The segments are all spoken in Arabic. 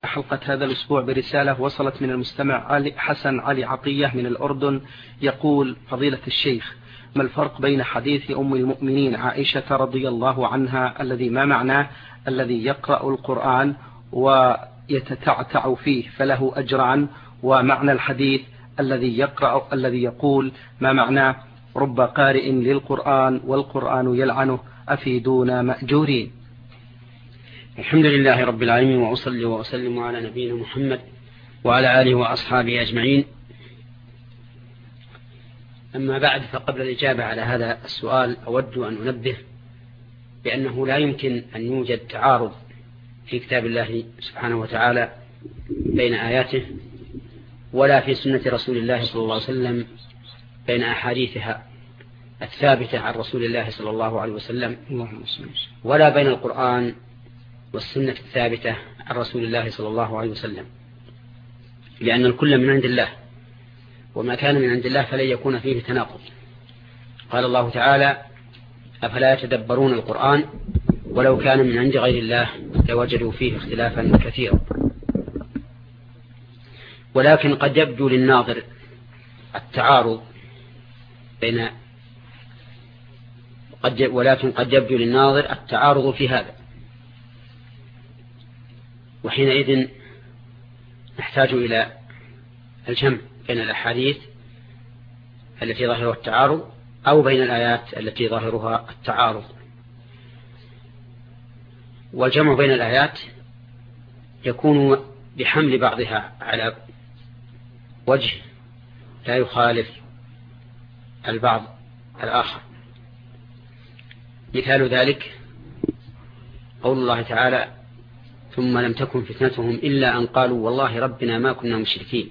حلقة هذا الأسبوع برسالة وصلت من المستمع حسن علي عطية من الأردن. يقول: فضيلة الشيخ، ما الفرق بين حديث أم المؤمنين عائشة رضي الله عنها الذي ما معناه الذي يقرأ القرآن ويتتعتع فيه فله أجران، ومعنى الحديث الذي يقول ما معناه رب قارئ للقرآن والقرآن يلعنه أفيدونا مأجورين؟ الحمد لله رب العالمين، وأصلي وأسلم على نبينا محمد وعلى آله وأصحابه أجمعين. أما بعد، فقبل الإجابة على هذا السؤال أود أن أنبه بأنه لا يمكن أن يوجد تعارض في كتاب الله سبحانه وتعالى بين آياته، ولا في سنة رسول الله صلى الله عليه وسلم بين أحاديثها الثابتة عن رسول الله صلى الله عليه وسلم، ولا بين القرآن والسنة الثابتة عن رسول الله صلى الله عليه وسلم، لأن الكل من عند الله، وما كان من عند الله فلن يكون فيه تناقض. قال الله تعالى: أفلا يتدبرون القرآن ولو كان من عند غير الله لوجدوا فيه اختلافا كثيرا. ولكن قد يبدو للناظر التعارض في هذا، وحينئذ نحتاج إلى الجمع بين الأحاديث التي ظاهرها التعارض أو بين الآيات التي ظاهرها التعارض. والجمع بين الآيات يكون بحمل بعضها على وجه لا يخالف البعض الآخر. مثال ذلك قول الله تعالى: ثم لم تكن فتنتهم إلا أن قالوا والله ربنا ما كنا مشركين.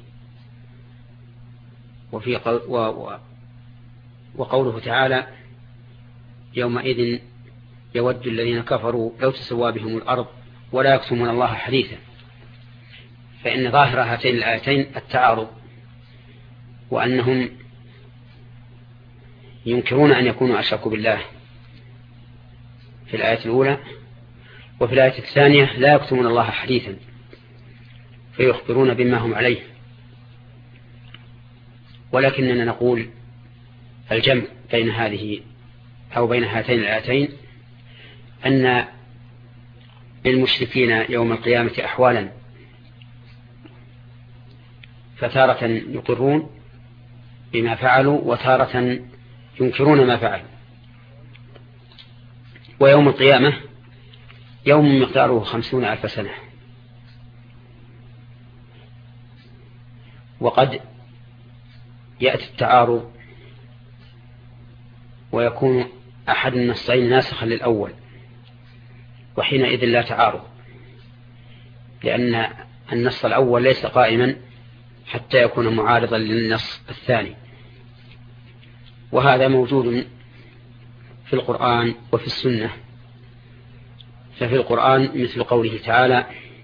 وقوله تعالى: يومئذ يود الذين كفروا لو تسوى بهم الأرض ولا يكتمون الله حديثا. فإن ظاهر هاتين الآيتين التعارض، وأنهم ينكرون أن يكونوا أشركوا بالله في الآية الأولى، وفي الآية الثانية لا يكتمون الله حديثا فيخبرون بما هم عليه. ولكننا نقول الجمع بين هاتين الآيتين أن للمشركين يوم القيامة أحوالا، فتارة يقرون بما فعلوا وتارة ينكرون ما فعلوا. ويوم القيامة يوم مقداره 50,000 سنة. وقد يأتي التعارض ويكون أحد النصين ناسخا للأول، وحينئذ لا تعارض، لأن النص الأول ليس قائما حتى يكون معارضا للنص الثاني. وهذا موجود في القرآن وفي السنة. ففي القرآن مثل قوله تعالى: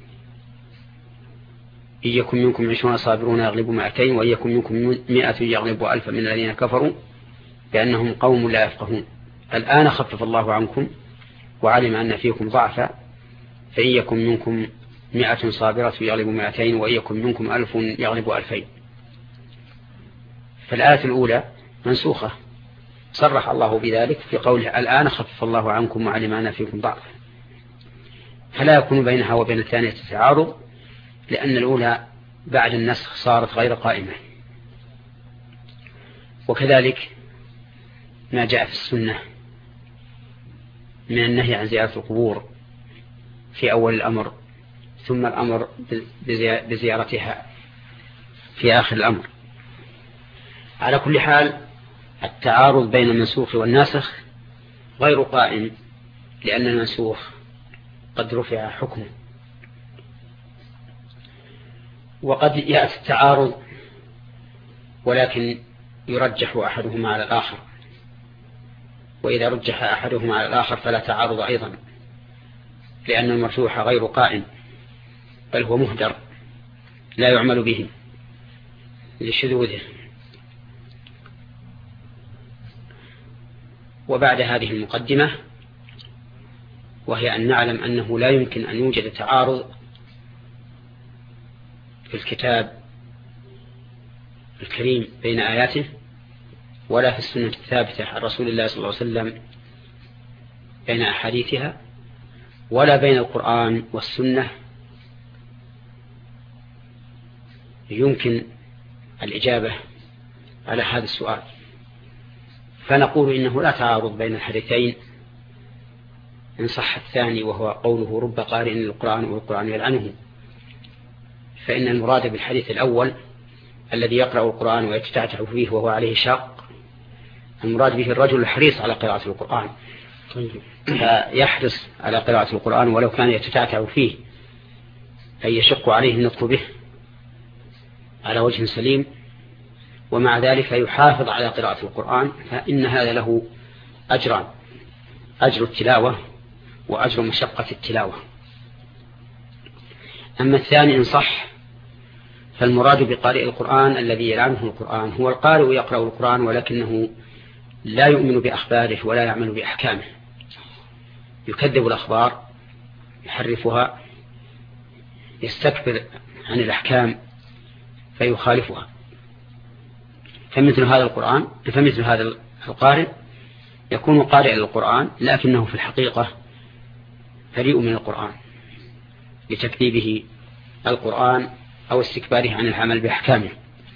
إن يكن منكم 20 صابرون يغلبوا 200، وإن يكن منكم 100 يغلبوا 1000 من الذين كفروا بأنهم قوم لا يفقهون. الآن خفف الله عنكم وعلم أن فيكم ضعفا، فإن يكن منكم 100 صابرة يغلبوا 200، وإن يكن منكم 1000 يغلبوا 2000. فالآية الأولى منسوخة، صرح الله بذلك في قوله: الآن خفف الله عنكم وعلم أن فيكم ضعفا. فلا يكون بينها وبين الثانية تعارض، لأن الأولى بعد النسخ صارت غير قائمة. وكذلك ما جاء في السنة من النهي عن زيارة القبور في أول الأمر، ثم الأمر بزيارتها في آخر الأمر. على كل حال، التعارض بين المنسوخ والناسخ غير قائم، لأن المنسوخ قد رفع حكمه. وقد يأتي التعارض ولكن يرجح أحدهما على الآخر، وإذا رجح أحدهما على الآخر فلا تعارض أيضا، لأن المرجوح غير قائم، بل هو مهدر لا يعمل به لشذوذه. وبعد هذه المقدمة، وهي أن نعلم أنه لا يمكن أن يوجد تعارض في الكتاب الكريم بين آياته ولا في السنة الثابتة عن رسول الله صلى الله عليه وسلم بين أحاديثها ولا بين القرآن والسنة يمكن الإجابة على هذا السؤال. فنقول إنه لا تعارض بين الحديثين إن صح الثاني وهو قوله رب قارئ للقرآن والقرآن يلعنه، فإن المراد بالحديث الأول الذي يقرأ القرآن ويتتعتع فيه وهو عليه شاق المراد به الرجل الحريص على قراءة القرآن، فيحرص على قراءة القرآن ولو كان يتتعتع فيه أي يشق عليه النطق به على وجه سليم، ومع ذلك يحافظ على قراءة القرآن، فإن هذا له أجران: أجر التلاوة وأجر مشقة التلاوة. أما الثاني إن صح فالمراد بقارئ القرآن الذي يلعنه القرآن هو القارئ يقرأ القرآن ولكنه لا يؤمن بأخباره ولا يعمل بأحكامه، يكذب الأخبار، يحرفها، يستكبر عن الأحكام فيخالفها. فمثل هذا القارئ يكون قارئ للقرآن لكنه في الحقيقة بريء من القرآن لتكذيبه القرآن أو استكباره عن العمل بأحكامه.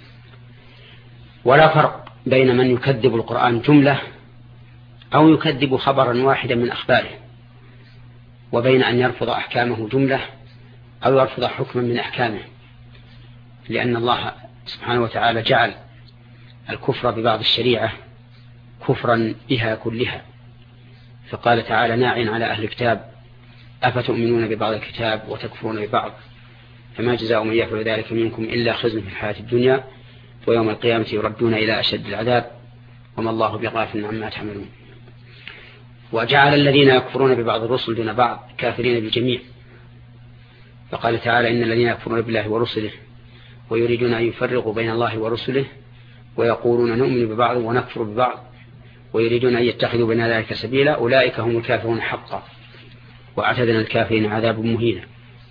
ولا فرق بين من يكذب القرآن جملة أو يكذب خبرا واحدا من أخباره وبين أن يرفض أحكامه جملة أو يرفض حكما من أحكامه، لأن الله سبحانه وتعالى جعل الكفر ببعض الشريعة كفرا بها كلها، فقال تعالى ناعٍ على أهل الكتاب أفتؤمنون ببعض الكتاب وتكفرون ببعض فما جزاء من يفعل ذلك منكم إلا خزي في الحياة الدنيا ويوم القيامة يردون إلى أشد العذاب وما الله بغافل عما تعملون. وجعل الذين يكفرون ببعض الرسل دون بعض كافرين بالجميع، فقال تعالى إن الذين يكفرون بالله ورسله ويريدون أن يفرقوا بين الله ورسله ويقولون نؤمن ببعض ونكفر ببعض ويريدون أن يتخذوا بين ذلك سبيلا أولئك هم الكافرون حقا وأعتدنا الكافرين عذاب مهينا.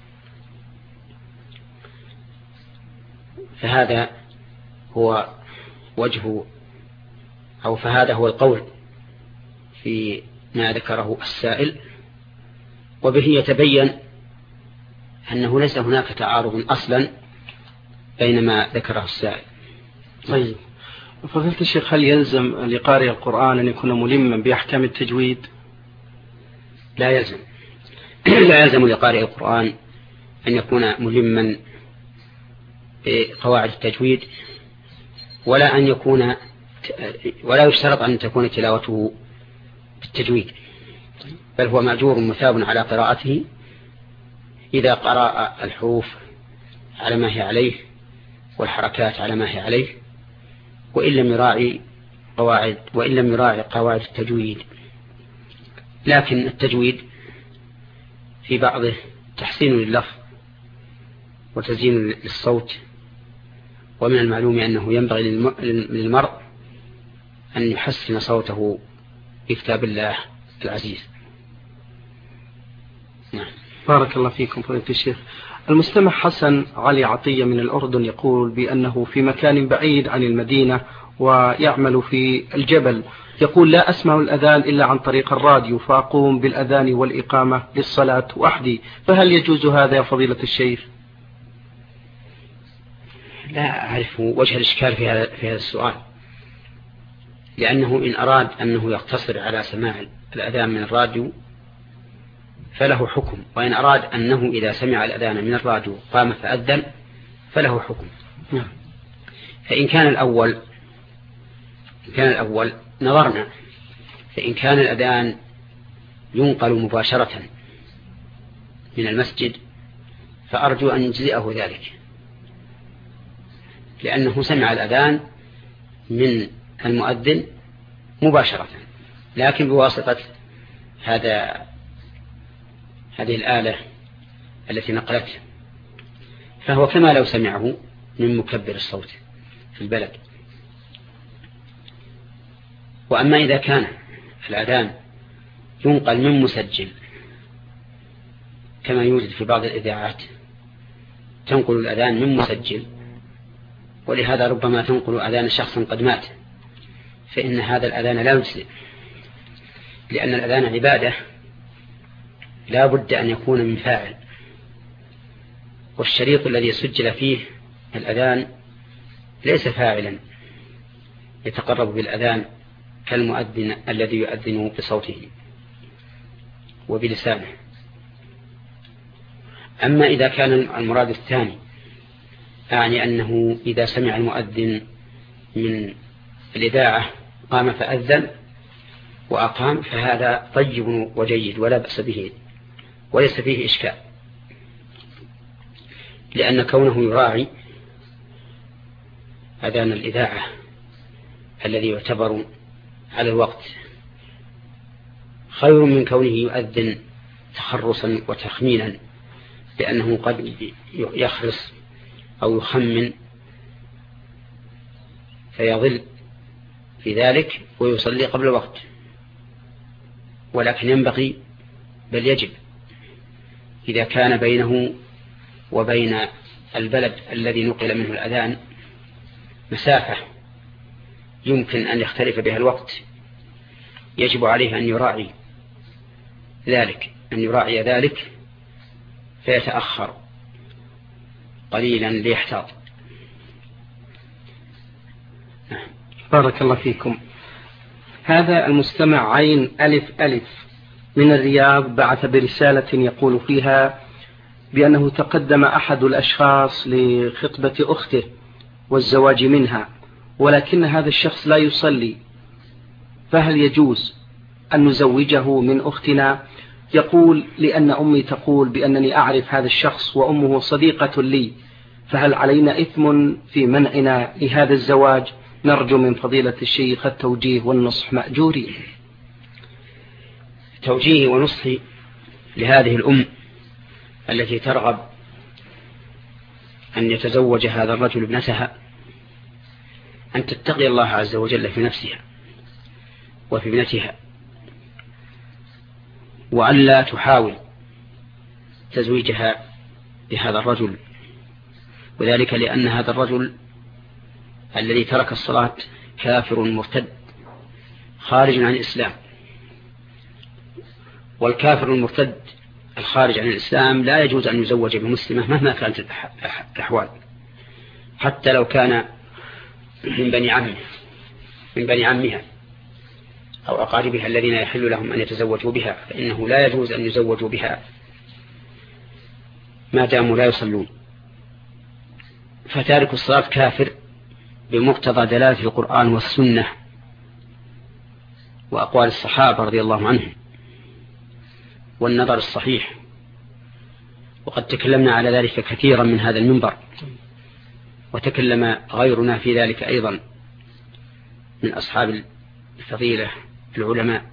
فهذا هو فهذا هو القول في ما ذكره السائل، وبه يتبين أنه ليس هناك تعارض أصلا بين ما ذكره السائل. طيب فضيلة الشيخ، هل يلزم لقارئ القرآن أن يكون ملما بأحكام التجويد؟ لا يلزم. لا يلزم لقارئ القرآن أن يكون ملما بقواعد التجويد ولا يشترط أن تكون تلاوته بالتجويد، بل هو مأجور مثاب على قراءته إذا قرأ الحروف على ما هي عليه والحركات على ما هي عليه وإن لم يراعي قواعد التجويد. لكن التجويد في بعضه تحسين لللفظ وتزيين للصوت، ومن المعلوم أنه ينبغي للمرء أن يحسن صوته بكتاب الله العزيز. نعم. بارك الله فيكم فضيلة الشيخ. المستمع حسن علي عطية من الأردن يقول بأنه في مكان بعيد عن المدينة ويعمل في الجبل، يقول لا أسمع الأذان إلا عن طريق الراديو فأقوم بالأذان والإقامة للصلاة وحدي، فهل يجوز هذا يا فضيلة الشيخ؟ لا أعرف وجه الإشكال في هذا السؤال، لأنه إن أراد أنه يقتصر على سماع الأذان من الراديو فله حكم، وإن أراد أنه إذا سمع الأذان من الراديو قام فأذن فله حكم. فإن كان الأول نظرنا، فإن كان الأذان ينقل مباشرة من المسجد فأرجو أن يجزئه ذلك، لأنه سمع الأذان من المؤذن مباشرة، لكن بواسطة هذه الآلة التي نقلته، فهو كما لو سمعه من مكبر الصوت في البلد. وأما إذا كان الأذان ينقل من مسجل كما يوجد في بعض الإذاعات تنقل الأذان من مسجل، ولهذا ربما تنقل أذان شخص قد مات، فإن هذا الأذان لا يجزئ، لأن الأذان عبادة لا بد أن يكون من فاعل، والشريط الذي سجل فيه الأذان ليس فاعلا يتقرب بالأذان كالمؤذن الذي يؤذن بصوته وبلسانه. أما إذا كان المراد الثاني، أعني أنه إذا سمع المؤذن من الإذاعة قام فأذن وأقام، فهذا طيب وجيد ولا بأس به وليس فيه إشكال، لأن كونه يراعي أذان الإذاعة الذي يعتبر على الوقت خير من كونه يؤذن تخرصا وتخمينا، لأنه قد يخرص أو يخمن فيضل في ذلك ويصلي قبل الوقت. ولكن ينبغي بل يجب إذا كان بينه وبين البلد الذي نقل منه الأذان مسافة يمكن أن يختلف بها الوقت، يجب عليه أن يراعي ذلك فيتأخر قليلا ليحتاط. بارك الله فيكم. هذا المستمع عين ألف ألف من الرياض بعث برسالة يقول فيها بأنه تقدم أحد الأشخاص لخطبة أخته والزواج منها، ولكن هذا الشخص لا يصلي، فهل يجوز أن نزوجه من أختنا؟ يقول لأن أمي تقول بأنني أعرف هذا الشخص وأمه صديقة لي، فهل علينا إثم في منعنا لهذا الزواج؟ نرجو من فضيلة الشيخ التوجيه والنصح مأجورين. توجيهي ونصحي لهذه الأم التي ترغب أن يتزوج هذا الرجل ابنتها أن تتقي الله عز وجل في نفسها وفي ابنتها، وأن لا تحاول تزويجها بهذا الرجل، وذلك لأن هذا الرجل الذي ترك الصلاة كافر مرتد خارج عن الإسلام، والكافر المرتد الخارج عن الإسلام لا يجوز أن يزوج بمسلمة مهما كانت الأحوال، حتى لو كان من بني عمها أو أقاربها الذين يحل لهم أن يتزوجوا بها، فإنه لا يجوز أن يزوجوا بها ما داموا لا يصلون. فتارك الصلاة كافر بمقتضى دلالة القرآن والسنة وأقوال الصحابة رضي الله عنهم والنظر الصحيح، وقد تكلمنا على ذلك كثيرا من هذا المنبر، وتكلم غيرنا في ذلك أيضا من أصحاب الفضيلة العلماء.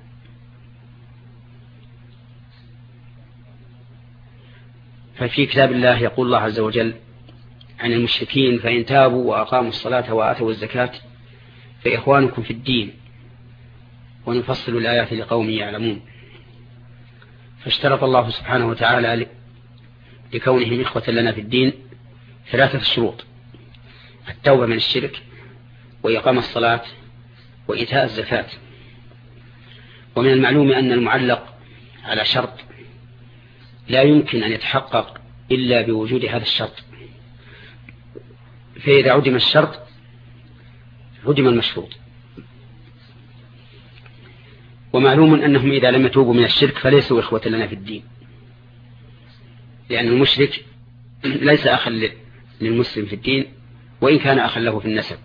ففي كتاب الله يقول الله عز وجل عن المشركين فإن تابوا وأقاموا الصلاة وآتوا الزكاة فإخوانكم في الدين ونفصل الآيات لقوم يعلمون. فاشترط الله سبحانه وتعالى لكونهم إخوة لنا في الدين 3 شروط: التوبة من الشرك، وإقام الصلاة، وإيتاء الزكاة. ومن المعلوم أن المعلق على شرط لا يمكن أن يتحقق إلا بوجود هذا الشرط، فإذا عدم الشرط عدم المشروط. ومعلوم أنهم إذا لم يتوبوا من الشرك فليسوا إخوة لنا في الدين، لأن المشرك ليس أخا للمسلم في الدين وإن كان أخا له في النسب،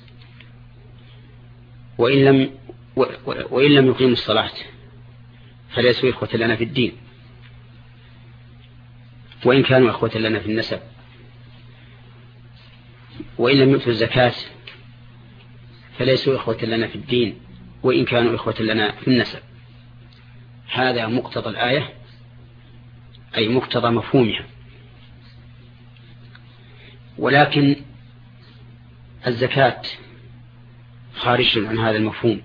وإن لم يقيموا الصلاة فليسوا إخوة لنا في الدين وإن كانوا إخوة لنا في النسب، وإن لم يؤتوا الزكاة فليسوا إخوة لنا في الدين وإن كانوا إخوة لنا في النسب. هذا مقتضى الآية، أي مقتضى مفهومها. ولكن الزكاة خارج عن هذا المفهوم،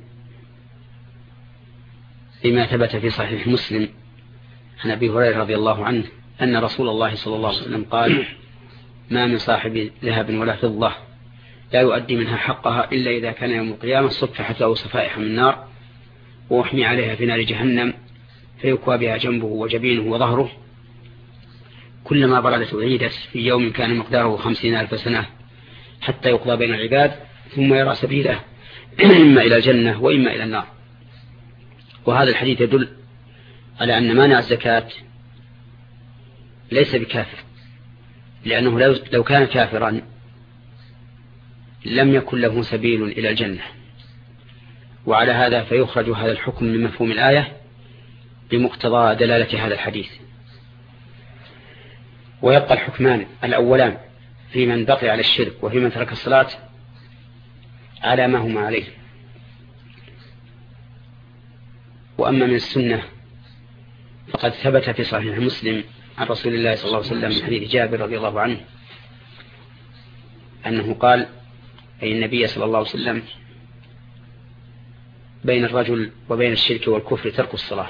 بما ثبت في صحيح مسلم عن أبي هريرة رضي الله عنه أن رسول الله صلى الله عليه وسلم قال: ما من صاحب ذهب ولا فضة لا يؤدي منها حقها إلا إذا كان يوم القيامة صفحت له صفائح من نار وأحمي عليها في نار جهنم فيكوى بها جنبه وجبينه وظهره كلما بردت أعيدت في يوم كان مقداره 50,000 سنة حتى يقضى بين العباد ثم يرى سبيله إما إلى الجنة وإما إلى النار. وهذا الحديث يدل على أن مانع الزكاة ليس بكافر، لأنه لو كان كافرا لم يكن له سبيل إلى الجنة. وعلى هذا فيخرج هذا الحكم من مفهوم الآية بمقتضى دلالة هذا الحديث. ويبقى الحكمان الأولان في من بقي على الشرك وفي من ترك الصلاة على ما هما عليه. وأما من السنة فقد ثبت في صحيح مسلم عن رسول الله صلى الله عليه وسلم من حديث جابر رضي الله عنه أنه قال أي النبي صلى الله عليه وسلم بين الرجل وبين الشرك والكفر ترك الصلاة.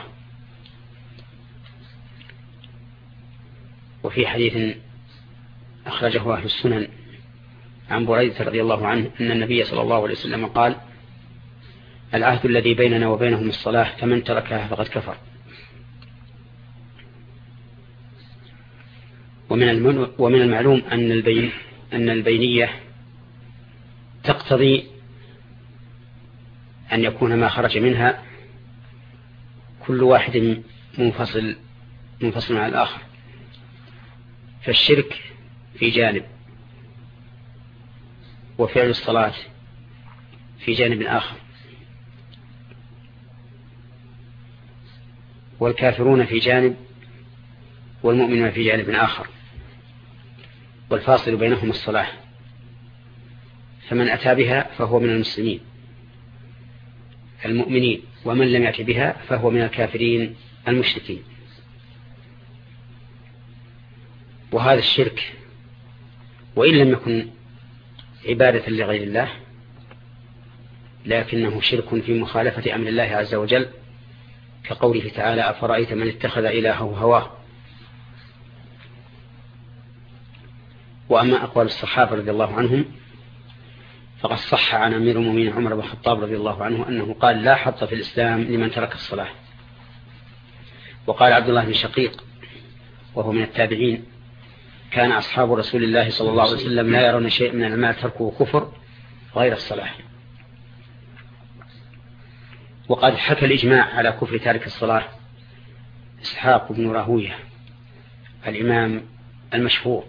وفي حديث أخرجه أهل السنن عن بريدة رضي الله عنه أن النبي صلى الله عليه وسلم قال العهد الذي بيننا وبينهم الصلاة فمن تركها فقد كفر. ومن المعلوم أن البينية تقتضي أن يكون ما خرج منها كل واحد منفصل عن الآخر. فالشرك في جانب وفعل الصلاة في جانب آخر، والكافرون في جانب والمؤمنون في جانب آخر، والفاصل بينهم الصلاة. فمن أتى بها فهو من المسلمين المؤمنين، ومن لم يأت بها فهو من الكافرين المشركين. وهذا الشرك وإن لم يكن عبادة لغير الله لكنه شرك في مخالفة أمر الله عز وجل، كقوله تعالى أفرأيت من اتخذ إلهه هواه. وأما أقوال الصحابة رضي الله عنهم فقد صح عن أمير المؤمنين عمر بن الخطاب رضي الله عنه أنه قال لا حظ في الإسلام لمن ترك الصلاة. وقال عبد الله بن شقيق وهو من التابعين كان أصحاب رسول الله صلى الله عليه وسلم لا يرون شيء من المال تركه كفر غير الصلاة. وقد حكى الإجماع على كفر تارك الصلاة إسحاق بن راهويه الإمام المشهور.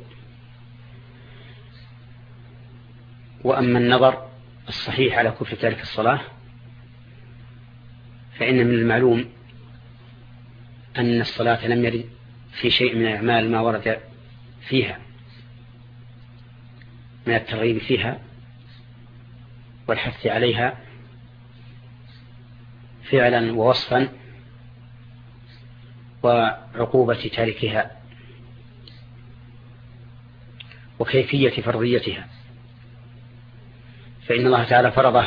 وأما النظر الصحيح على كفر تارك الصلاة فإن من المعلوم أن الصلاة لم يرد في شيء من الأعمال ما ورد فيها من الترغيب فيها والحث عليها فعلا ووصفا وعقوبة تاركها وكيفية فرضيتها. فإن الله تعالى فرض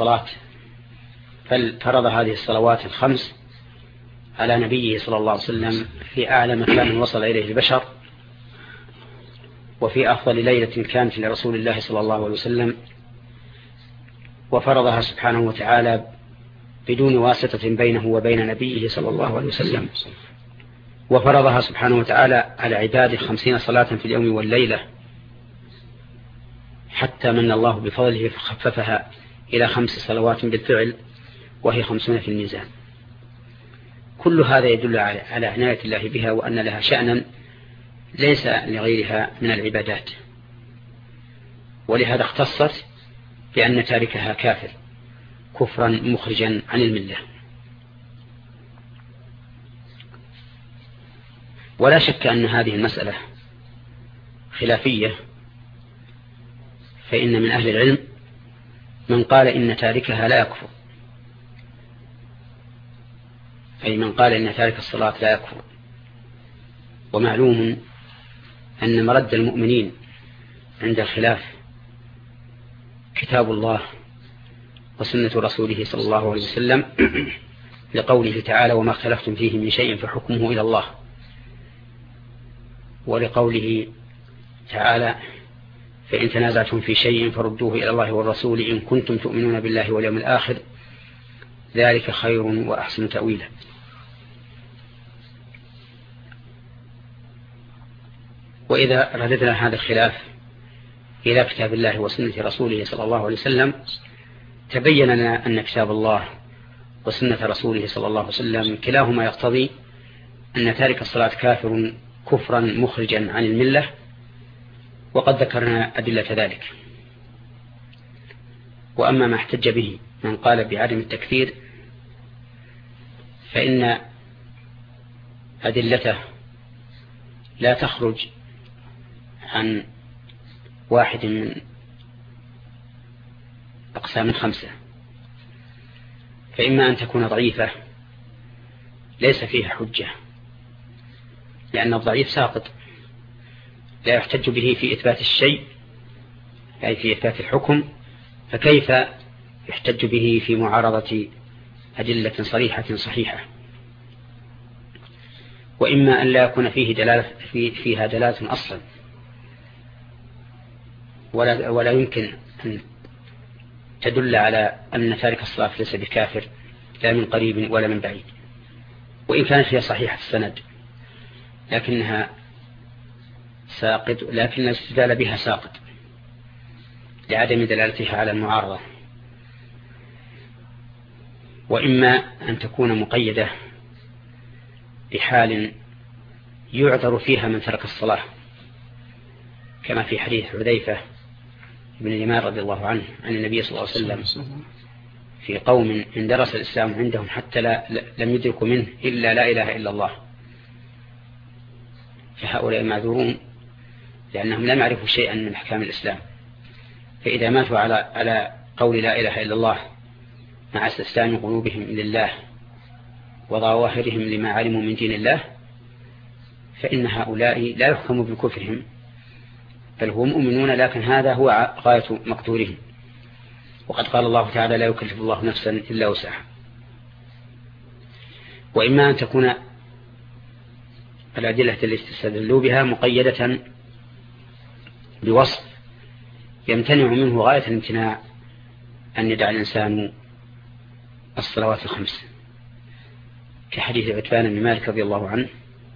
هذه الصلوات الخمس على نبيه صلى الله عليه وسلم في أعلى مكان وصل إليه البشر، وفي أفضل ليلة كانت لرسول الله صلى الله عليه وسلم، وفرضها سبحانه وتعالى بدون واسطة بينه وبين نبيه صلى الله عليه وسلم. وفرضها سبحانه وتعالى على عباده 50 صلاة في اليوم والليلة، حتى من الله بفضله فخففها إلى 5 صلوات بالفعل وهي 50 في الميزان. كل هذا يدل على عناية الله بها وأن لها شأنا ليس لغيرها من العبادات، ولهذا اختصت بأن تاركها كافر كفرا مخرجا عن الملة. ولا شك أن هذه المسألة خلافية، فإن من أهل العلم من قال إن تاركها لا يكفر، أي من قال إن تارك الصلاة لا يكفر. ومعلوم أن مرد المؤمنين عند الخلاف كتاب الله وسنة رسوله صلى الله عليه وسلم، لقوله تعالى وما اختلفتم فيه من شيء فحكمه إلى الله، ولقوله تعالى: فإن تنازعتم في شيء فردوه إلى الله والرسول إن كنتم تؤمنون بالله واليوم الآخر ذلك خير وأحسن تأويلا. وإذا رددنا هذا الخلاف إلى كتاب الله وسنة رسوله صلى الله عليه وسلم تبين لنا أن كتاب الله وسنة رسوله صلى الله عليه وسلم كلاهما يقتضي أن تارك الصلاة كافر كفرا مخرجا عن الملة، وقد ذكرنا أدلة ذلك. وأما ما احتج به من قال بعدم التكفير فإن أدلته لا تخرج عن واحد من أقسام 5. فإما أن تكون ضعيفة ليس فيها حجة، لأن الضعيف ساقط لا يحتج به في إثبات الشيء أي في إثبات الحكم، فكيف يحتج به في معارضة أدلة صريحة صحيحة؟ وإما أن لا يكون فيها دلالة أصلا، ولا يمكن أن تدل على أن تارك الصلاة ليس بكافر لا من قريب ولا من بعيد، وإن كانت هي صحيحة السند لكنها ساقط، لكن الاستدلال بها ساقط لعدم دلالتها على المعارضة. وإما أن تكون مقيدة بحال يعذر فيها من ترك الصلاة، كما في حديث حذيفة بن اليمان رضي الله عنه عن النبي صلى الله عليه وسلم في قوم اندرس الإسلام عندهم حتى لم يدركوا منه إلا لا إله إلا الله، فهؤلاء معذورون لأنهم لم يعرفوا شيئا من أحكام الإسلام، فإذا ماتوا على قول لا إله إلا الله مع استسلام قلوبهم لله وظواهرهم لما علموا من دين الله فإن هؤلاء لا يحكم بكفرهم، بل هم مؤمنون، لكن هذا هو غاية مقدورهم. وقد قال الله تعالى: لا يكلف الله نفسا إلا وسعها. وإما أن تكون الأدلة التي تستدلوا بها مقيدة بوصف يمتنع منه غاية الامتناع أن يدع الإنسان الصلوات 5، كحديث عتبان بن مالك رضي الله عنه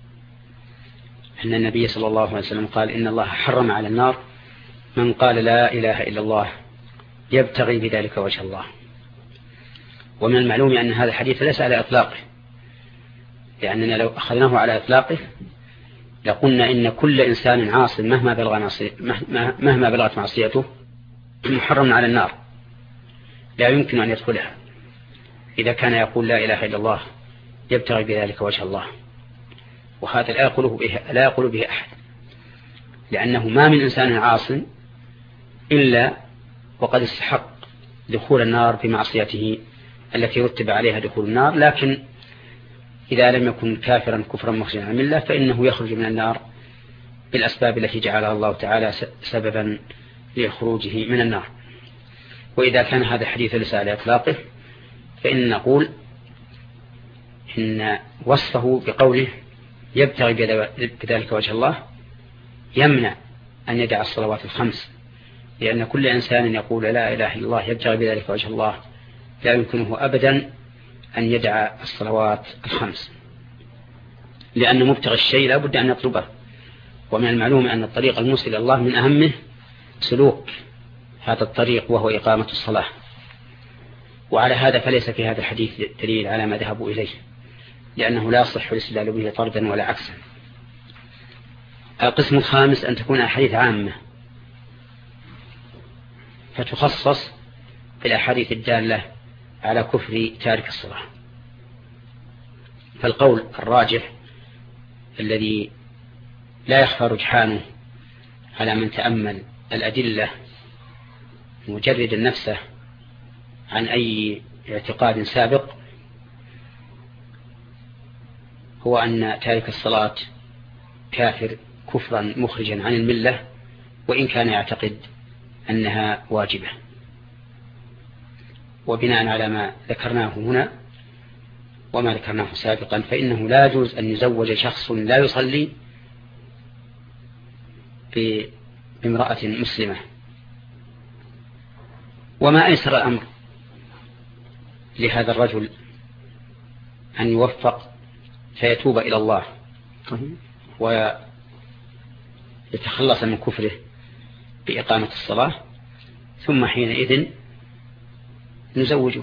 أن النبي صلى الله عليه وسلم قال: إن الله حرم على النار من قال لا إله إلا الله يبتغي بذلك وجه الله. ومن المعلوم أن هذا الحديث ليس على إطلاقه، لأننا لو أخذناه على إطلاقه لقلنا إن كل إنسان عاص مهما بلغت معصيته محرم على النار لا يمكن أن يدخلها إذا كان يقول لا إله إلا الله يبتغي بذلك وجه الله. وهذا لا يقول به أحد، لأنه ما من إنسان عاص إلا وقد استحق دخول النار بمعصيته التي رتب عليها دخول النار، لكن إذا لم يكن كافرا كفرا مخرجا عن الملة فإنه يخرج من النار بالأسباب التي جعلها الله تعالى سببا لخروجه من النار. وإذا كان هذا الحديث ليس على إطلاقه فإن نقول إن وصفه بقوله يبتغي بذلك وجه الله يمنع أن يدع الصلوات 5، لأن كل إنسان يقول لا إله إلا الله يبتغي بذلك وجه الله لا يمكنه أبدا أن يدع الصلوات 5، لأن مبتغي الشيء لا بد أن يطلبه. ومن المعلوم أن الطريق الموصل إلى الله من أهمه سلوك هذا الطريق وهو إقامة الصلاة. وعلى هذا فليس في هذا الحديث دليل على ما ذهبوا إليه، لأنه لا يصح الاستدلال به طردا ولا عكسا. القسم الخامس أن تكون أحاديث عامة فتخصص بالأحاديث الدالة على كفر تارك الصلاة. فالقول الراجح الذي لا يخفى رجحانه على من تأمل الأدلة مجرد نفسه عن أي اعتقاد سابق هو أن تارك الصلاة كافر كفرا مخرجا عن الملة وإن كان يعتقد أنها واجبة. وبناء على ما ذكرناه هنا وما ذكرناه سابقا فإنه لا يجوز أن يزوج شخص لا يصلي امرأة مسلمة. وما أيسر الأمر لهذا الرجل أن يوفق فيتوب إلى الله ويتخلص من كفره بإقامة الصلاة، ثم حينئذ نزوجه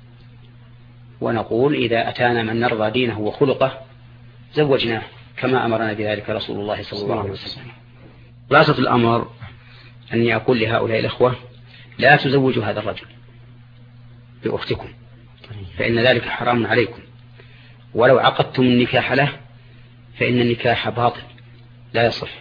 ونقول إذا أتانا من نرضى دينه وخلقه زوجناه كما أمرنا بذلك رسول الله صلى الله عليه وسلم. خلاصة الأمر أني أقول لهؤلاء الأخوة لا تزوجوا هذا الرجل بأختكم، فإن ذلك حرام عليكم، ولو عقدتم النكاح له فإن النكاح باطل لا يصح،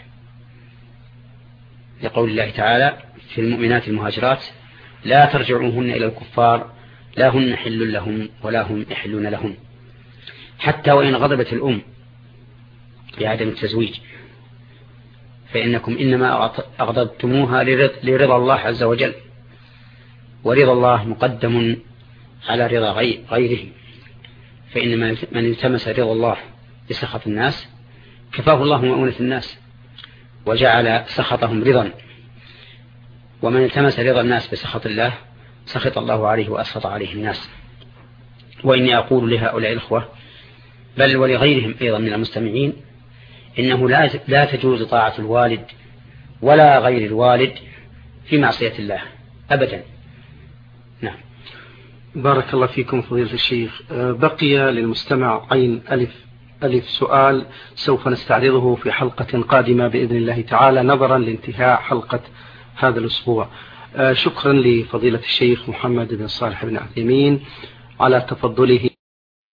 لقول الله تعالى في المؤمنات المهاجرات لا ترجعوهن إلى الكفار لا هن حل لهم ولا هم يحلون لهم. حتى وإن غضبت الأم بعدم التزويج فإنكم إنما أغضبتموها لرضا الله عز وجل، ورضا الله مقدم على رضا غيره، فإن من التمس رضا الله بسخط الناس كفاه الله مؤونة الناس وجعل سخطهم رضا، ومن التمس رضا الناس بسخط الله سخط الله عليه وأسخط عليه الناس. وإني أقول لهؤلاء الأخوة بل ولغيرهم أيضا من المستمعين إنه لا تجوز طاعة الوالد ولا غير الوالد في معصية الله أبدا. نعم. بارك الله فيكم فضيلة الشيخ. بقي للمستمع عين ألف سؤال سوف نستعرضه في حلقة قادمة بإذن الله تعالى نظرا لانتهاء حلقة هذا الأسبوع. شكرا لفضيلة الشيخ محمد بن صالح بن عثيمين على تفضله